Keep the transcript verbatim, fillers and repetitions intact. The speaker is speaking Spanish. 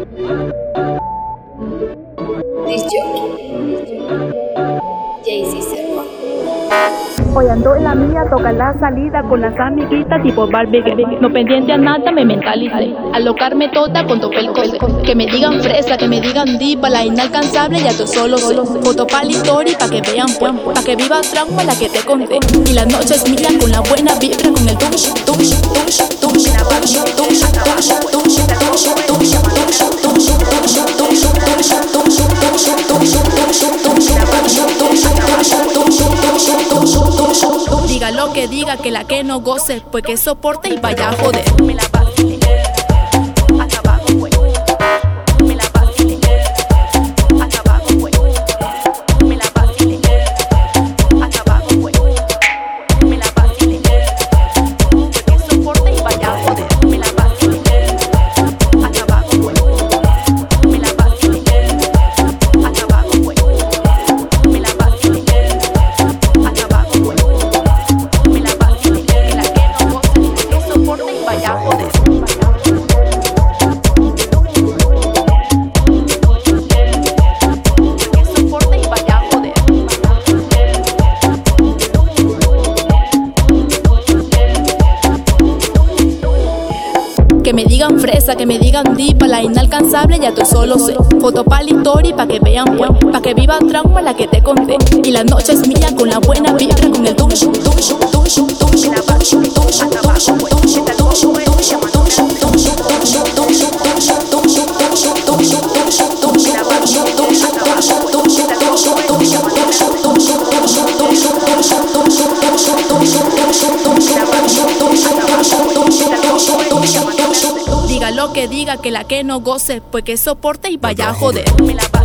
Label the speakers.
Speaker 1: Hoy ando en la mía, toca la salida con las amiguitas tipo Barbie. No pendiente a nada, me mentalicé. Alocarme toda con tope el cose. Que me digan fresa, que me digan diva, la inalcanzable, ya tú solo sé. Foto pa' la historia pa' que vean, pues, pa' que viva trauma la que te conté. Y la noche es mía con la buena vibra, con el tush, tush, tush, tush, tush, tush, tush, diga lo que diga, que la que no goce, pues que soporte y vaya a joder. Me la vacile, hasta abajo, güey. Me la vacile, hasta abajo, güey. Me la vacile, hasta abajo, güey. Me la vacile, pues que soporte y vaya a joder. Me la vacile, hasta abajo, güey. Me la vacile, hasta abajo, güey. Me la vacile, hasta abajo, güey. Vaya a joder. Que soporte y vaya a joder. Que me digan fresa, que me digan diva, la inalcanzable, ya tú solo sé. Foto pa' la historia pa' que vean, pues, pa' que viva trauma la que te conté. Y la noche es mía con la buena vibra, con el tush, tush, tush, tush, la tush, tush, hasta abajo, pues. Diga lo que diga, que la que no goce, pues que soporte y vaya a joder. Me la